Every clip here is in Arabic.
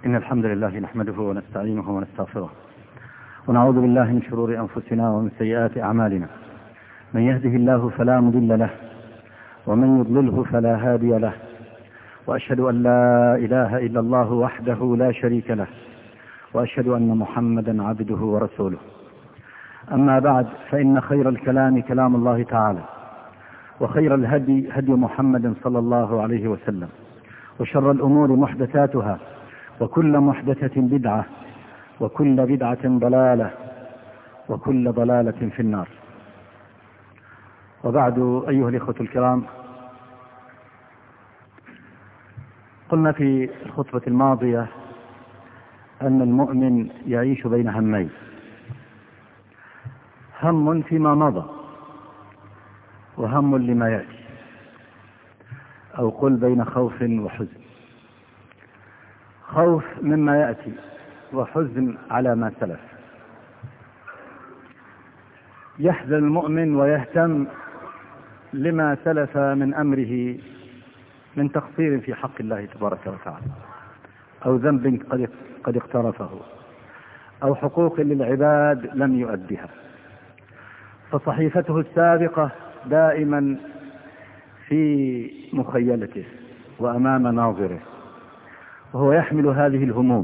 إن الحمد لله نحمده ونستعينه ونستغفره ونعوذ بالله من شرور أنفسنا ومن سيئات أعمالنا. من يهده الله فلا مضل له ومن يضلله فلا هادي له، وأشهد أن لا إله إلا الله وحده لا شريك له، وأشهد أن محمدا عبده ورسوله. أما بعد، فإن خير الكلام كلام الله تعالى، وخير الهدي هدي محمد صلى الله عليه وسلم، وشر الأمور محدثاتها، وكل محدثة بدعة، وكل بدعة ضلالة، وكل ضلالة في النار. وبعد، أيها الإخوة الكرام، قلنا في الخطبة الماضية أن المؤمن يعيش بين همين: هم فيما مضى، وهم لما يأتي، أو قل بين خوف وحزن. خوف مما يأتي، وحزن على ما سلف. يحزن المؤمن ويهتم لما سلف من أمره من تقصير في حق الله تبارك وتعالى، أو ذنب قد اقترفه، أو حقوق للعباد لم يؤدها، فصحيفته السابقة دائما في مخيلته وأمام ناظره، وهو يحمل هذه الهموم.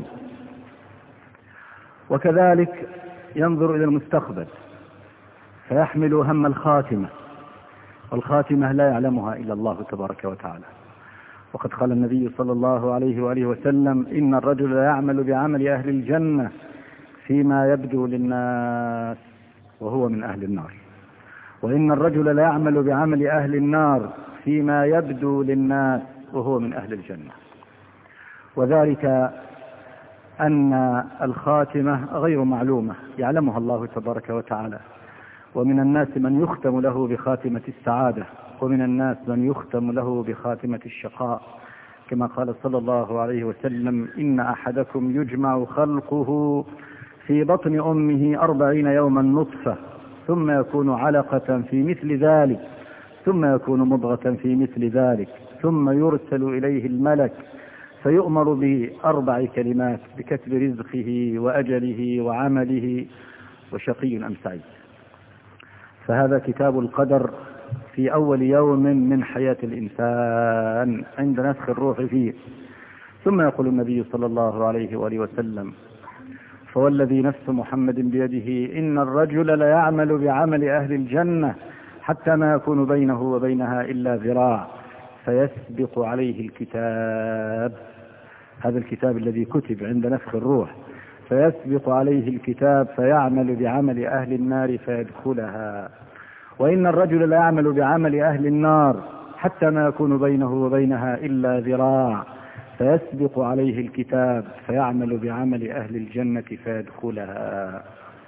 وكذلك ينظر إلى المستقبل فيحمل هم الخاتمة، والخاتمة لا يعلمها إلا الله تبارك وتعالى. وقد قال النبي صلى الله عليه وآله وسلم: إن الرجل لا يعمل بعمل أهل الجنة فيما يبدو للناس وهو من أهل النار، وإن الرجل لا يعمل بعمل أهل النار فيما يبدو للناس وهو من أهل الجنة. وذلك أن الخاتمة غير معلومة يعلمها الله تبارك وتعالى، ومن الناس من يختم له بخاتمة السعادة، ومن الناس من يختم له بخاتمة الشقاء، كما قال صلى الله عليه وسلم: إن أحدكم يجمع خلقه في بطن أمه 40 يوما نطفة، ثم يكون علقة في مثل ذلك، ثم يكون مضغة في مثل ذلك، ثم يرسل إليه الملك فيؤمر ب4 كلمات: بكتب رزقه وأجله وعمله وشقي أم سعيد. فهذا كتاب القدر في أول يوم من حياة الإنسان عند نفخ الروح فيه. ثم يقول النبي صلى الله عليه وآله وسلم: فوالذي نفس محمد بيده إن الرجل ليعمل بعمل أهل الجنة حتى ما يكون بينه وبينها إلا ذراع، فيسبق عليه الكتاب، هذا الكتاب الذي كتب عند نفخ الروح، فيسبق عليه الكتاب فيعمل بعمل أهل النار فيدخلها، وإن الرجل لا يعمل بعمل أهل النار حتى ما يكون بينه وبينها إلا ذراع، فيسبق عليه الكتاب فيعمل بعمل أهل الجنة فيدخلها.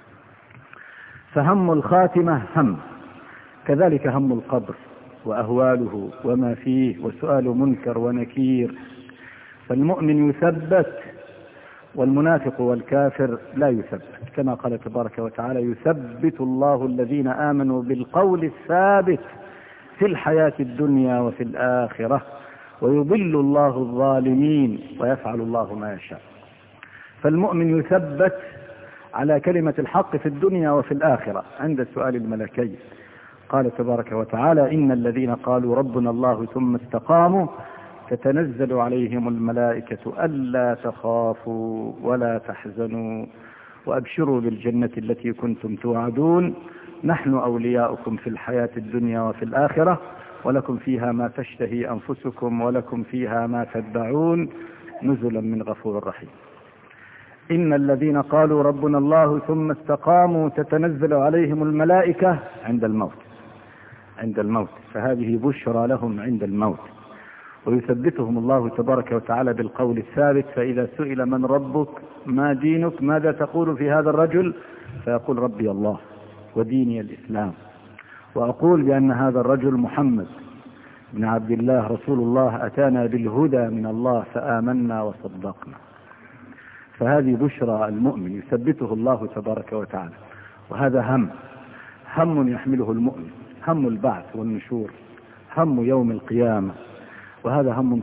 فهم الخاتمة هم، كذلك هم القبر وأهواله وما فيه، وسؤال منكر ونكير. فالمؤمن يثبت، والمنافق والكافر لا يثبت، كما قال تبارك وتعالى: يثبت الله الذين آمنوا بالقول الثابت في الحياة الدنيا وفي الآخرة، ويضل الله الظالمين ويفعل الله ما يشاء. فالمؤمن يثبت على كلمة الحق في الدنيا وفي الآخرة عند سؤال الملكين. قال تبارك وتعالى: إن الذين قالوا ربنا الله ثم استقاموا تتنزل عليهم الملائكة ألا تخافوا ولا تحزنوا وأبشروا بالجنة التي كنتم توعدون، نحن أولياؤكم في الحياة الدنيا وفي الآخرة، ولكم فيها ما تشتهي أنفسكم ولكم فيها ما تدعون، نزلا من غفور رحيم. إن الذين قالوا ربنا الله ثم استقاموا تتنزل عليهم الملائكة عند الموت، فهذه بشرى لهم عند الموت. ويثبتهم الله تبارك وتعالى بالقول الثابت، فإذا سئل من ربك ما دينك ماذا تقول في هذا الرجل، فيقول: ربي الله وديني الإسلام، وأقول بأن هذا الرجل محمد بن عبد الله رسول الله أتانا بالهدى من الله فآمنا وصدقنا. فهذه بشرى المؤمن يثبته الله تبارك وتعالى. وهذا هم يحمله المؤمن، هم البعث والنشور، هم يوم القيامة، وهذا هم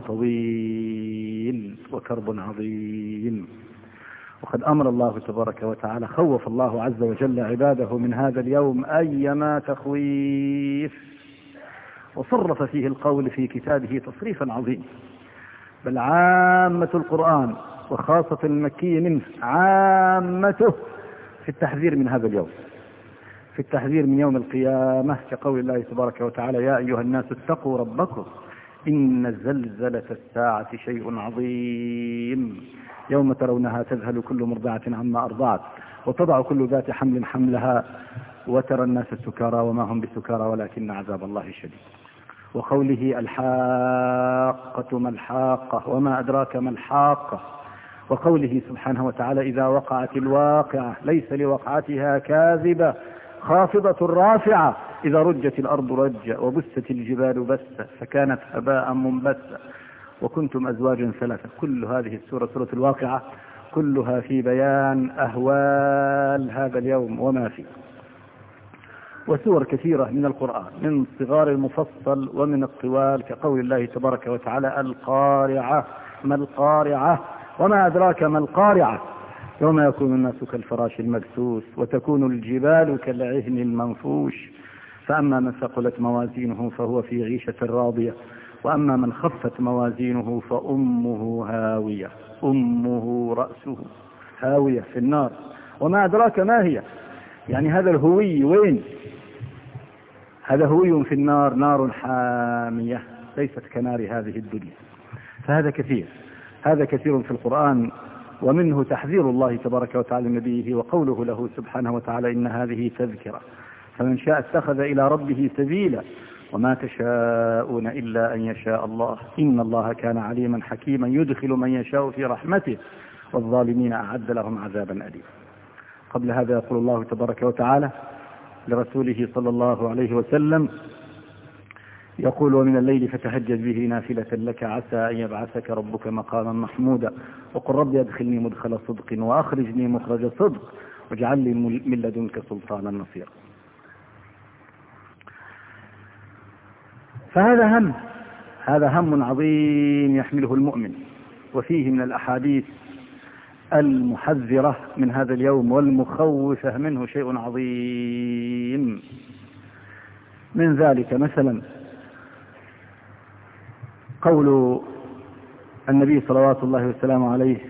طويل وكرب عظيم. وقد أمر الله تبارك وتعالى، خوف الله عز وجل عباده من هذا اليوم أيما تخويف، وصرف فيه القول في كتابه تصريفا عظيما. بل عامة القرآن وخاصة المكي منه عامته في التحذير من هذا اليوم، في التحذير من يوم القيامة، كقول الله تبارك وتعالى: يا أيها الناس اتقوا ربكم إن زلزلة الساعة شيء عظيم يوم ترونها تذهل كل مرضعة عما أرضعت وتضع كل ذات حمل حملها وترى الناس سكارى وما هم بسكارى ولكن عذاب الله شديد. وقوله: الحاقة ما الحاقة وما أدراك ما الحاقة. وقوله سبحانه وتعالى: إذا وقعت الواقعة ليس لوقعتها كاذبة خافضة رافعة إذا رجت الأرض رجا وبست الجبال بسا فكانت هباء منبثا وكنتم أزواجا ثلاثة. كل هذه السورة، سورة الواقعة، كلها في بيان أهوال هذا اليوم وما فيه. وسور كثيرة من القرآن من صغار المفصل ومن الطوال، كقول الله تبارك وتعالى: القارعة ما القارعة وما أدراك ما القارعة يوم يكون الناس كالفراش المبثوث وتكون الجبال كالعهن المنفوش فأما من ثقلت موازينه فهو في عيشة راضية وأما من خفت موازينه فأمه هاوية، أمه رأسه هاوية في النار. وما أدراك ما هي، يعني هذا الهوي وين؟ هذا هوي في النار، نار حامية ليست كنار هذه الدنيا. فهذا كثير، هذا كثير في القرآن، ومنه تحذير الله تبارك وتعالى لنبيه وقوله له سبحانه وتعالى: إن هذه تذكرة فمن شاء اتخذ إلى ربه سبيلا وما تشاءون إلا أن يشاء الله إن الله كان عليما حكيما يدخل من يشاء في رحمته والظالمين أعد لهم عذابا أليما. قبل هذا يقول الله تبارك وتعالى لرسوله صلى الله عليه وسلم، يقول: ومن الليل فتهجد به نافلة لك عسى أن يبعثك ربك مقاما محمودا وقل رب أدخلني مدخل صدق وأخرجني مخرج صدق واجعل لي من لدنك سلطانا نصيرا. فهذا هم، هذا هم عظيم يحمله المؤمن، وفيه من الأحاديث المحذرة من هذا اليوم والمخوفة منه شيء عظيم. من ذلك مثلا قول النبي صلوات الله وسلامه عليه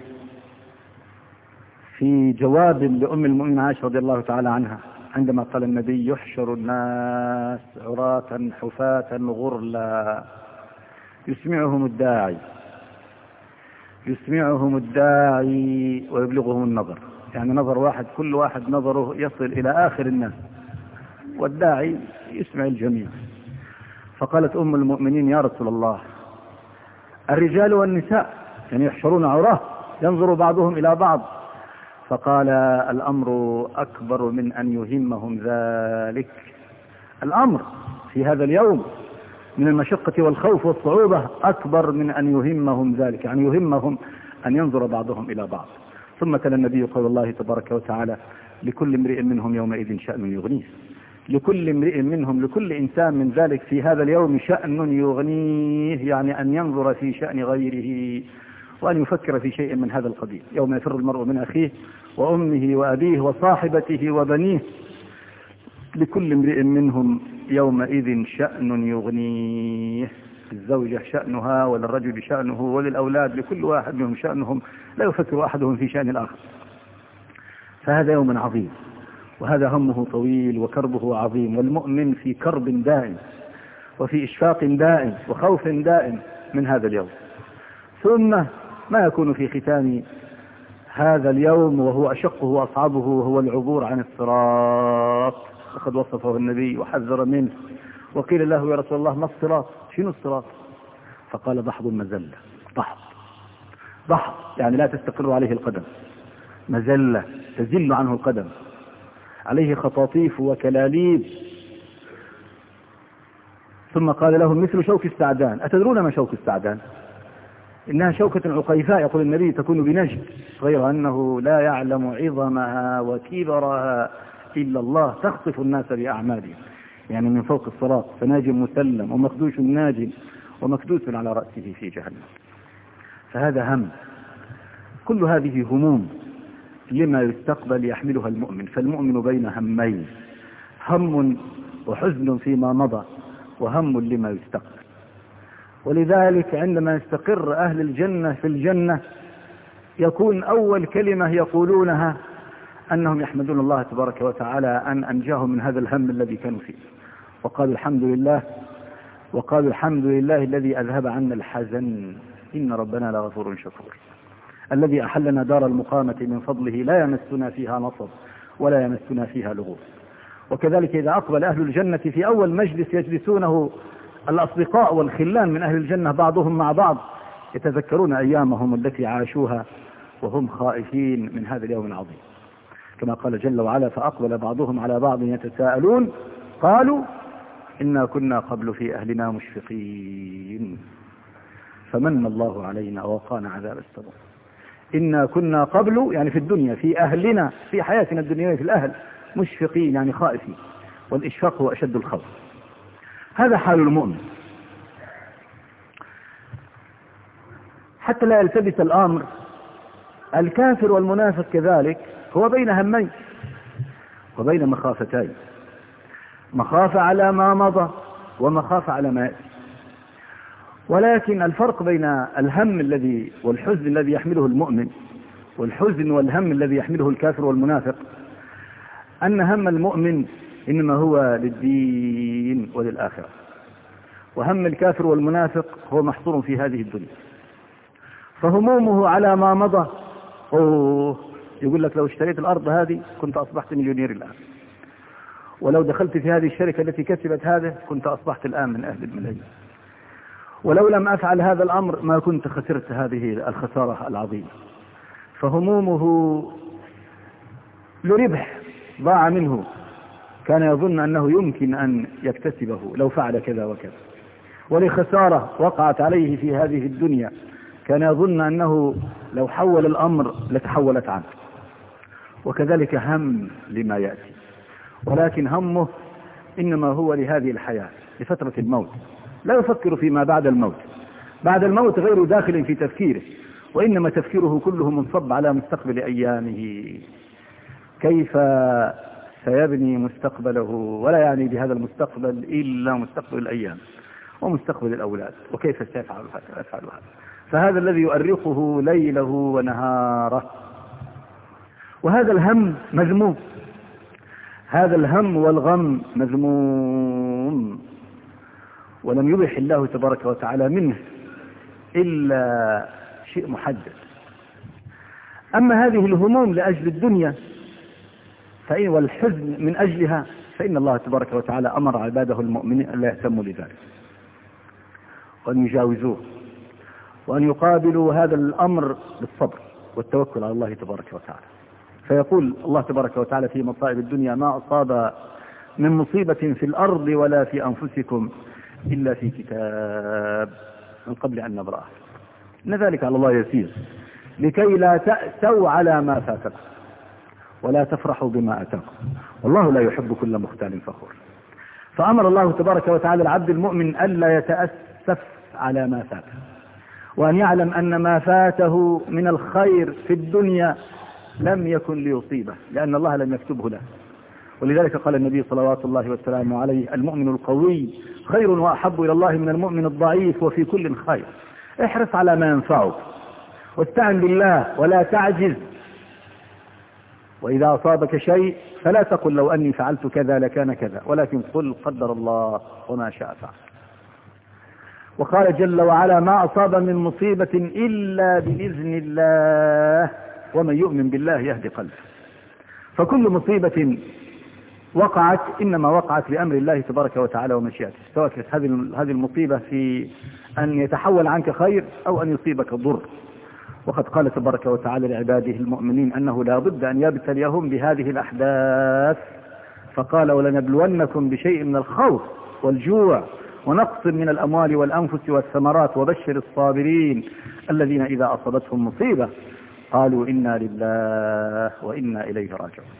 في جواب لأم المؤمنين عائشة رضي الله تعالى عنها عندما قال النبي: يحشر الناس عراة حفاة غرلا يسمعهم الداعي ويبلغهم النظر، يعني نظر واحد، كل واحد نظره يصل إلى آخر الناس والداعي يسمع الجميع. فقالت أم المؤمنين: يا رسول الله، الرجال والنساء يعني يحشرون عراة ينظر بعضهم إلى بعض؟ فقال: الأمر أكبر من أن يهمهم ذلك. الأمر في هذا اليوم من المشقة والخوف والصعوبة أكبر من أن يهمهم ذلك، يعني يهمهم أن ينظر بعضهم إلى بعض. ثم تلا النبي قول الله تبارك وتعالى: لكل امرئ منهم يومئذ شأن يغنيه. لكل امرئ منهم، لكل إنسان من ذلك في هذا اليوم شأن يغنيه، يعني أن ينظر في شأن غيره وأن يفكر في شيء من هذا القبيل. يوم يفر المرء من أخيه وأمه وأبيه وصاحبته وبنيه لكل امرئ منهم يومئذ شأن يغنيه. الزوجة شأنها وللرجل شأنه وللأولاد، لكل واحد منهم شأنهم لا يفكر أحدهم في شأن الآخر. فهذا يوم عظيم، وهذا همه طويل وكربه عظيم، والمؤمن في كرب دائم وفي إشفاق دائم وخوف دائم من هذا اليوم. ثم ما يكون في ختام هذا اليوم وهو أشقه وأصعبه وهو العبور عن الصراط، وقد وصفه النبي وحذر منه. وقيل له: يا رسول الله، ما الصراط؟ شنو الصراط؟ فقال: ضحض مزلة. ضحض يعني لا تستقر عليه القدم، مزلة تزل عنه القدم، عليه خطاطيف وكلاليب. ثم قال لهم: مثل شوك السعدان. أتدرون ما شوك السعدان؟ إنها شوكة عقيفاء، يقول النبي، تكون بنجد، غير أنه لا يعلم عظمها وكبرها إلا الله، تخطف الناس بأعمالهم، يعني من فوق الصراط، فناج مسلم ومخدوش ناج ومكدوس على رأسه في جهنم. فهذا هم. كل هذه هموم لما يستقبل يحملها المؤمن. فالمؤمن بين همين، هم وحزن فيما مضى، وهم لما يستقبل. ولذلك عندما يستقر أهل الجنة في الجنة يكون أول كلمة يقولونها أنهم يحمدون الله تبارك وتعالى أن أنجاهم من هذا الهم الذي كانوا فيه، وقالوا الحمد لله الذي أذهب عنا الحزن إن ربنا لغفور شكور، الذي أحلنا دار المقامة من فضله لا يمسنا فيها نصب ولا يمسنا فيها لغوب. وكذلك إذا أقبل أهل الجنة في أول مجلس يجلسونه الأصدقاء والخلان من أهل الجنة بعضهم مع بعض يتذكرون أيامهم التي عاشوها وهم خائفين من هذا اليوم العظيم، كما قال جل وعلا: فأقبل بعضهم على بعض يتساءلون قالوا إنا كنا قبل في أهلنا مشفقين فمن الله علينا ووقانا عذاب السموم. إنا كنا قبل يعني في الدنيا، في أهلنا، في حياتنا الدنيوية، في الأهل، مشفقين يعني خائفين، والإشفاق هو أشد الخوف. هذا حال المؤمن. حتى لا يلتبس الأمر، الكافر والمنافق كذلك هو بين همين وبين مخافتين، مخافة على ما مضى ومخافة على ما يأتي. ولكن الفرق بين الهم الذي والحزن الذي يحمله المؤمن والحزن والهم الذي يحمله الكافر والمنافق أن هم المؤمن إنما هو للدين وللآخرة، وهم الكافر والمنافق هو محصور في هذه الدنيا. فهمومه على ما مضى، يقول لك لو اشتريت الأرض هذه كنت أصبحت مليونير الآن، ولو دخلت في هذه الشركة التي كسبت هذا كنت أصبحت الآن من أهل الملايين، ولو لم أفعل هذا الأمر ما كنت خسرت هذه الخسارة العظيمة. فهمومه لربح ضاع منه كان يظن أنه يمكن أن يكتسبه لو فعل كذا وكذا، ولخسارة وقعت عليه في هذه الدنيا كان يظن أنه لو حول الأمر لتحولت عنه. وكذلك هم لما يأتي، ولكن همه إنما هو لهذه الحياة، لفترة الموت، لا يفكر فيما بعد الموت. بعد الموت غير داخل في تفكيره، وإنما تفكيره كله منصب على مستقبل أيامه، كيف سيبني مستقبله، ولا يعني بهذا المستقبل إلا مستقبل الأيام ومستقبل الأولاد، وكيف سيفعل هذا. فهذا الذي يؤرقه ليله ونهاره. وهذا الهم مذموم، هذا الهم والغم مذموم، ولم يبح الله تبارك وتعالى منه إلا شيء محدد. أما هذه الهموم لأجل الدنيا والحزن من أجلها فإن الله تبارك وتعالى أمر عباده المؤمنين أن لا يهتموا لذلك، وأن يجاوزوه، وأن يقابلوا هذا الأمر بالصبر والتوكل على الله تبارك وتعالى. فيقول الله تبارك وتعالى في مصائب الدنيا: ما أصاب من مصيبة في الأرض ولا في أنفسكم إلا في كتاب من قبل أن نبرأه إن ذلك على الله يسير لكي لا تأسوا على ما فاتكم ولا تفرحوا بما أتاكم والله لا يحب كل مختال فخور. فأمر الله تبارك وتعالى العبد المؤمن ألا يتأسف على ما فاته، وأن يعلم أن ما فاته من الخير في الدنيا لم يكن ليصيبه، لأن الله لم يكتبه له. ولذلك قال النبي صلوات الله وسلامه عليه: المؤمن القوي خير وأحب إلى الله من المؤمن الضعيف وفي كل خير. احرص على ما ينفعك واستعن بالله ولا تعجز، وإذا أصابك شيء فلا تقل لو أني فعلت كذا لكان كذا، ولكن قل قدر الله وما شاء فعل. وقال جل وعلا: ما أصاب من مصيبة إلا بإذن الله ومن يؤمن بالله يهدي قلبه. فكل مصيبة وقعت إنما وقعت لأمر الله تبارك وتعالى ومشيئته، سواء كانت هذه المصيبة في أن يتحول عنك خير أو أن يصيبك ضر. وقد قال تبارك وتعالى لعباده المؤمنين أنه لا بد أن يبتليهم بهذه الأحداث، فقال: ولنبلونكم بشيء من الخوف والجوع ونقص من الأموال والأنفس والثمرات وبشر الصابرين الذين إذا أصابتهم مصيبة قالوا إنا لله وإنا إليه راجعون.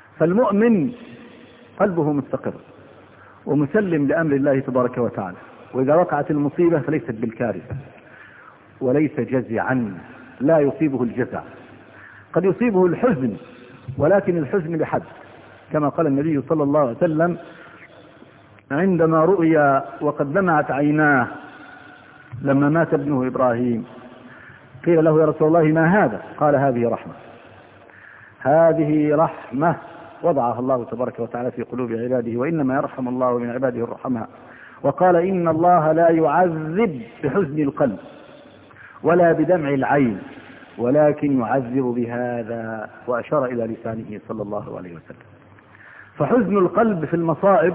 فالمؤمن قلبه مستقر ومسلم لأمر الله تبارك وتعالى، وإذا وقعت المصيبة فليست بالكارثة، وليس جزعا، لا يصيبه الجزع، قد يصيبه الحزن، ولكن الحزن بحد، كما قال النبي صلى الله عليه وسلم عندما رؤي وقد دمعت عيناه لما مات ابنه إبراهيم، قيل له يا رسول الله ما هذا؟ قال هذه رحمة، هذه رحمة وضعها الله تبارك وتعالى في قلوب عباده، وإنما يرحم الله من عباده الرحماء. وقال إن الله لا يعذب بحزن القلب ولا بدمع العين، ولكن يعذب بهذا، وأشار إلى لسانه صلى الله عليه وسلم. فحزن القلب في المصائب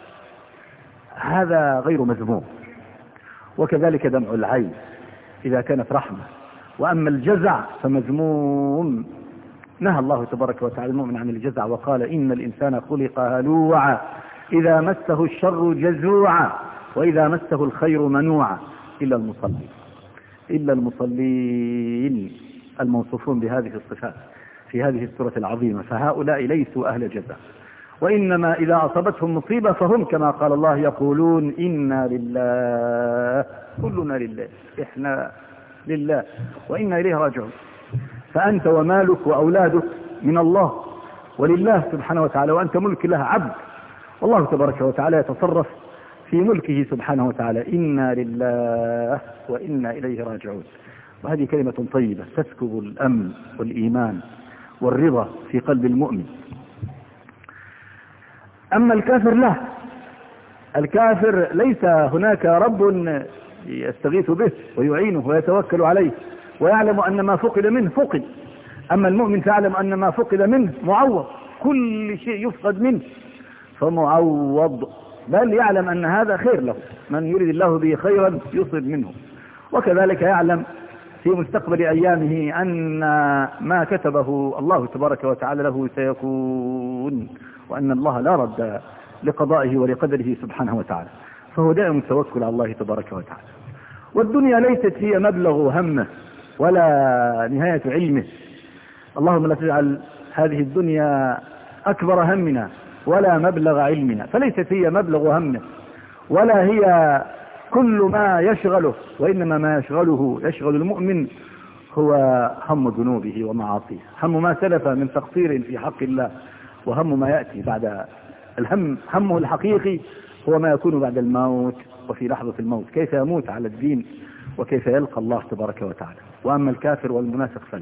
هذا غير مذموم، وكذلك دمع العين إذا كانت رحمة. وأما الجزع فمذموم، نهى الله تبارك وتعالى المؤمن عن الجزع، وقال إن الإنسان خلق هلوعا إذا مسه الشر جزوعا وإذا مسه الخير منوعا إلا المصلين، إلا المصلين الموصوفون بهذه الصفات في هذه السورة العظيمة، فهؤلاء ليسوا أهل جزع، وإنما إذا أصابتهم مصيبة فهم كما قال الله يقولون إنا لله، كلنا لله، إحنا لله وإنا إليه راجعون. فأنت ومالك وأولادك من الله ولله سبحانه وتعالى، وأنت ملك له عبد، والله تبارك وتعالى يتصرف في ملكه سبحانه وتعالى. إنا لله وإنا إليه راجعون. وهذه كلمة طيبة تسكب الأمن والإيمان والرضا في قلب المؤمن. أما الكافر لا، الكافر ليس هناك رب يستغيث به ويعينه ويتوكل عليه ويعلم أن ما فقد منه فقد. أما المؤمن فيعلم أن ما فقد منه معوض، كل شيء يفقد منه فمعوض، بل يعلم أن هذا خير له، من يريد الله به خيرا يصب منه. وكذلك يعلم في مستقبل أيامه أن ما كتبه الله تبارك وتعالى له سيكون، وأن الله لا رد لقضائه ولقدره سبحانه وتعالى، فهو دائم التوكل على الله تبارك وتعالى. والدنيا ليست هي مبلغ همه ولا نهاية علمه، اللهم لا تجعل هذه الدنيا أكبر همنا ولا مبلغ علمنا، فليست هي مبلغ همه ولا هي كل ما يشغله، وإنما ما يشغل المؤمن هو هم ذنوبه ومعاصيه، هم ما سلف من تقصير في حق الله، وهم ما يأتي بعد الهم. همه الحقيقي هو ما يكون بعد الموت وفي لحظة الموت، كيف يموت على الدين وكيف يلقى الله تبارك وتعالى. وأما الكافر والمنافق فلا،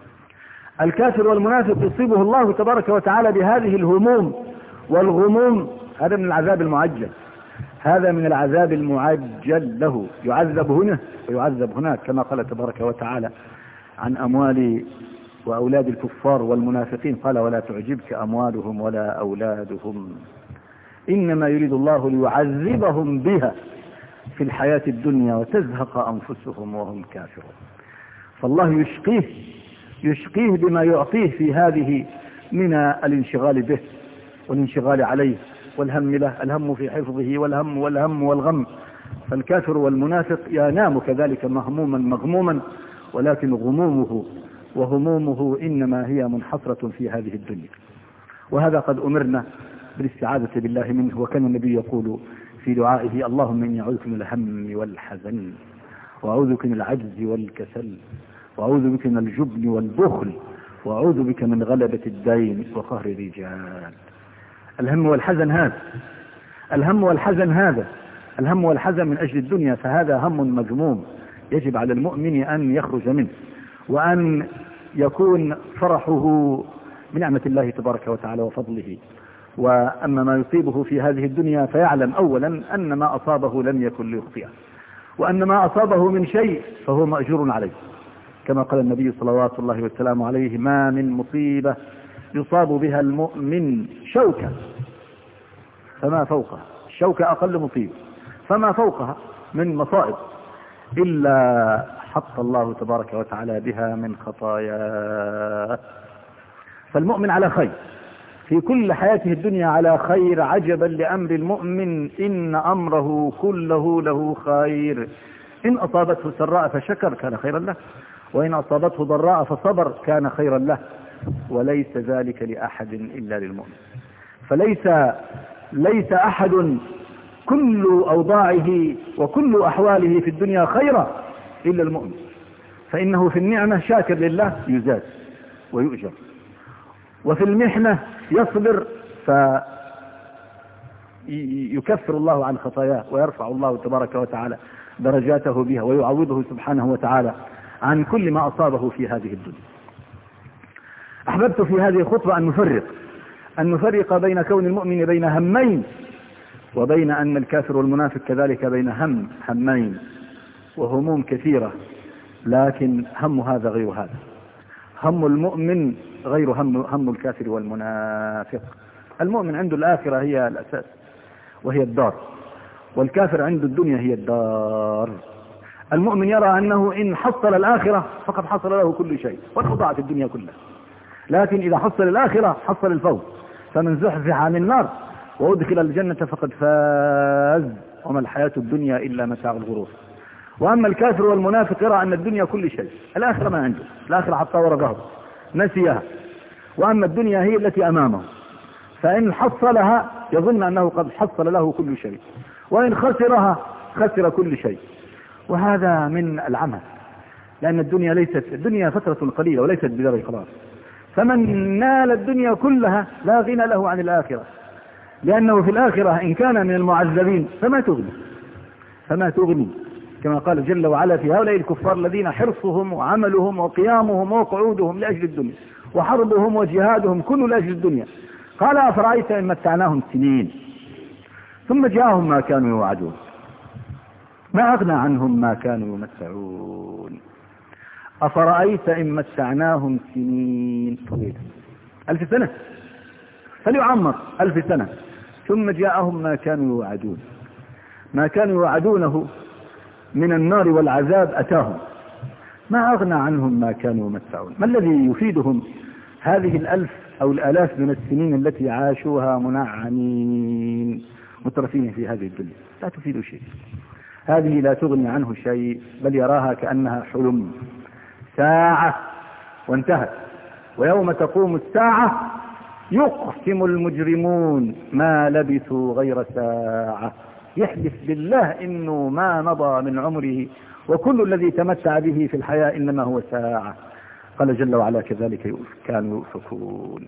الكافر والمنافق يصيبه الله تبارك وتعالى بهذه الهموم والغموم، هذا من العذاب المعجل، هذا من العذاب المعجل له، يعذب هنا ويعذب هناك، كما قال تبارك وتعالى عن أموال وأولاد الكفار والمنافقين، قال ولا تعجبك أموالهم ولا أولادهم إنما يريد الله ليعذبهم بها في الحياة الدنيا وتزهق أنفسهم وهم كافرون. فالله يشقيه بما يعطيه في هذه من الانشغال به والانشغال عليه والهم له، الهم في حفظه والهم والغم. فالكافر والمنافق ينام كذلك مهموما مغموما، ولكن غمومه وهمومه إنما هي منحصرة في هذه الدنيا. وهذا قد أمرنا بالاستعاذة بالله منه، وكان النبي يقول في دعائه اللهم إني أعوذ من الهم والحزن، وأعوذ بك من العجز والكسل، وأعوذ بك من الجبن والبخل، وأعوذ بك من غلبة الدين وقهر الرجال. الهم والحزن هذا، الهم والحزن هذا، الهم والحزن من أجل الدنيا، فهذا هم مذموم يجب على المؤمن أن يخرج منه، وأن يكون فرحه بنعمة الله تبارك وتعالى وفضله. وأما ما يصيبه في هذه الدنيا فيعلم أولا أن ما أصابه لم يكن ليخطئه، وأن ما أصابه من شيء فهو مأجور عليه، كما قال النبي صلوات الله والسلام عليه ما من مصيبة يصاب بها المؤمن شوكة فما فوقها، الشوكة أقل مصيبة، فما فوقها من مصائب إلا حط الله تبارك وتعالى بها من خطاياه. فالمؤمن على خير في كل حياته الدنيا، على خير. عجبا لأمر المؤمن إن أمره كله له خير، إن أصابته سراء فشكر كان خيرا له، وإن أصابته ضراء فصبر كان خيرا له، وليس ذلك لأحد إلا للمؤمن. فليس أحد كل أوضاعه وكل أحواله في الدنيا خيرا إلا المؤمن، فإنه في النعمة شاكر لله يزاد ويؤجر، وفي المحنة يصبر فيكفر الله عن خطاياه ويرفع الله تبارك وتعالى درجاته بها ويعوضه سبحانه وتعالى عن كل ما أصابه في هذه الدنيا. أحببت في هذه الخطبة أن نفرق بين كون المؤمن بين همين، وبين أن الكافر والمنافق كذلك بين همين وهموم كثيرة، لكن هم هذا غير هذا. هم المؤمن غير هم الكافر والمنافق. المؤمن عنده الآخرة هي الأساس وهي الدار، والكافر عنده الدنيا هي الدار. المؤمن يرى أنه إن حصل الآخرة فقد حصل له كل شيء ولو ضاعت الدنيا كلها، لكن إذا حصل الآخرة حصل الفوز، فمن زحزح عن النار وأدخل الجنة فقد فاز، وما الحياة الدنيا إلا متاع الغرور. وأما الكافر والمنافق يرى أن الدنيا كل شيء، الآخرة ما عنده، الآخرة حتى ورا ظهره نسيها، وأما الدنيا هي التي أمامه، فإن حصلها يظن أنه قد حصل له كل شيء، وإن خسرها خسر كل شيء. وهذا من العمى، لأن الدنيا فترة قليلة وليست بدار القرار، فمن نال الدنيا كلها لا غنى له عن الآخرة، لأنه في الآخرة إن كان من المعذبين فما تغني كما قال جل وعلا في هؤلاء الكفار الذين حرصهم وعملهم وقيامهم وقعودهم لأجل الدنيا وحربهم وجهادهم كله لأجل الدنيا. قال أفرأيت إن متعناهم سنين ثم جاءهم ما كانوا يوعدون ما أغنى عنهم ما كانوا يمتعون. أفرأيت إن متعناهم سنين طويلة 1000 سنة، فليعمر 1000 سنة، ثم جاءهم ما كانوا يوعدونه من النار والعذاب أتاهم ما أغنى عنهم ما كانوا يمتعون. ما الذي يفيدهم هذه 1000 أو 1000 من السنين التي عاشوها منعمين مترفين في هذه الدنيا؟ لا تفيد شيء، هذه لا تغني عنه شيء، بل يراها كأنها حلم، ساعة وانتهت. ويوم تقوم الساعة يقسم المجرمون ما لبثوا غير ساعة، يحلف بالله إنه ما مضى من عمره، وكل الذي تمتع به في الحياة إنما هو ساعة. قال جل وعلا كذلك كانوا يؤفكون.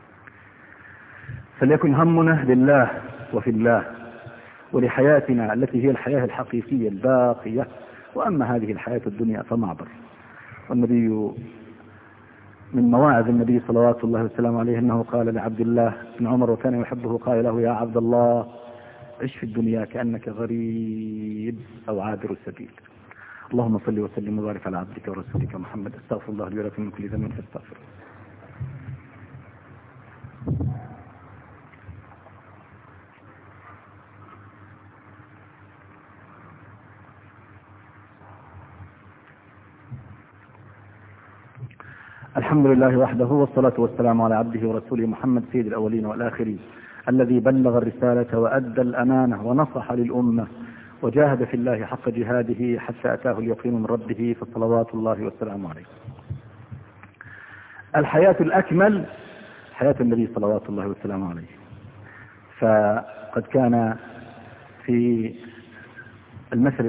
فليكن همنا لله وفي الله ولحياتنا التي هي الحياة الحقيقية الباقية، وأما هذه الحياة الدنيا فمعبر. والنبي من مواعظ النبي صلوات الله وسلامه عليه أنه قال لعبد الله بن عمر وكان يحبه، قال له: يا عبد الله عش في الدنيا كأنك غريب أو عابر السبيل. اللهم صل وسلم وبارك على عبدك ورسولك محمد. استغفر الله لي ولكم من كل ذنب فاستغفره. الحمد لله وحده، والصلاة والسلام على عبده ورسوله محمد سيد الأولين والآخرين، الذي بلغ الرسالة وأدى الأمانة ونصح للأمة وجاهد في الله حق جهاده حتى أتاه اليقين من ربه، فصلوات الله والسلام عليه. الحياة الأكمل حياة النبي صلوات الله والسلام عليه، فقد كان في المثل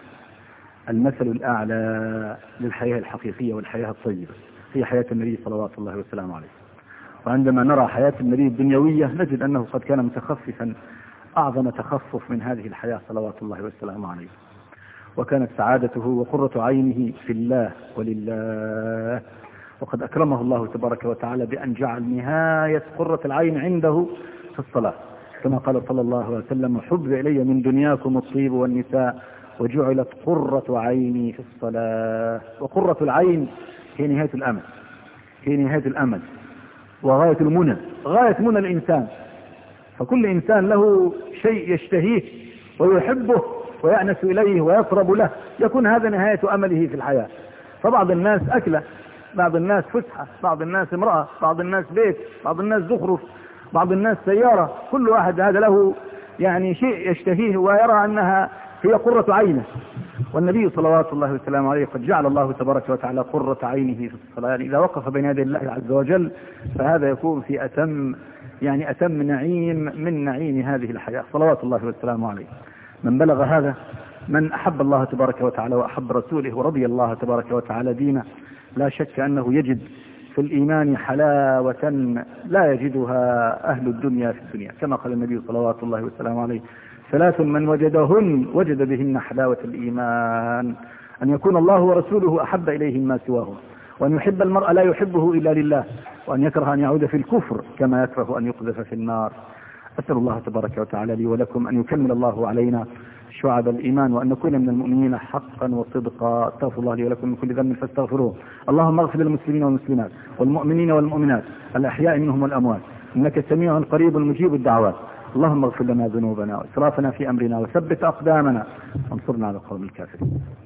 الأعلى للحياة الحقيقية والحياة الطيبة هي حياة النبي صلوات الله والسلام عليه. وعندما نرى حياة النبي الدنيوية نجد أنه قد كان متخففا أعظم تخفف من هذه الحياة صلوات الله والسلام عليه، وكانت سعادته وقرة عينه في الله ولله، وقد أكرمه الله تبارك وتعالى بأن جعل نهاية قرة العين عنده في الصلاة، كما قال صلى الله عليه وسلم: حب إلي من دنياكم الطيب والنساء وجعلت قرة عيني في الصلاة. وقرة العين هي نهاية الأمل وغاية المنى، غاية منى الإنسان. فكل إنسان له شيء يشتهيه ويحبه ويأنس إليه ويطرب له، يكون هذا نهاية أمله في الحياة. فبعض الناس أكلة، بعض الناس فسحة، بعض الناس امرأة، بعض الناس بيت، بعض الناس زخرف، بعض الناس سيارة. كل واحد هذا له شيء يشتهيه ويرى أنها هي قرة عينه. والنبي صلوات الله وسلامه عليه قد جعل الله تبارك وتعالى قرة عينه في الصلاة، إذا وقف بين يدي الله عز وجل فهذا يكون في أتم يعني أتم نعيم من نعيم هذه الحياة صلوات الله والسلام عليه. من بلغ هذا، من أحب الله تبارك وتعالى وأحب رسوله ورضي الله تبارك وتعالى دينه، لا شك أنه يجد في الإيمان حلاوة لا يجدها أهل الدنيا في الدنيا، كما قال النبي صلوات الله والسلام عليه: ثلاث من وجدهن وجد بهن حلاوة الإيمان: أن يكون الله ورسوله أحب إليه ما سواه، وأن يحب المرء لا يحبه إلا لله، وأن يكره أن يعود في الكفر كما يكره أن يقذف في النار. أسأل الله تبارك وتعالى لي ولكم أن يكمل الله علينا شعب الإيمان، وأن نكون من المؤمنين حقا وصدقا. استغفر الله لي ولكم من كل ذنب فاستغفروه. اللهم اغفر للمسلمين والمسلمات والمؤمنين والمؤمنات الأحياء منهم والأموات، إنك سميع قريب مجيب الدعوات. اللهم اغفر لنا ذنوبنا وإسرافنا في أمرنا وثبت أقدامنا وانصرنا على القوم الكافرين.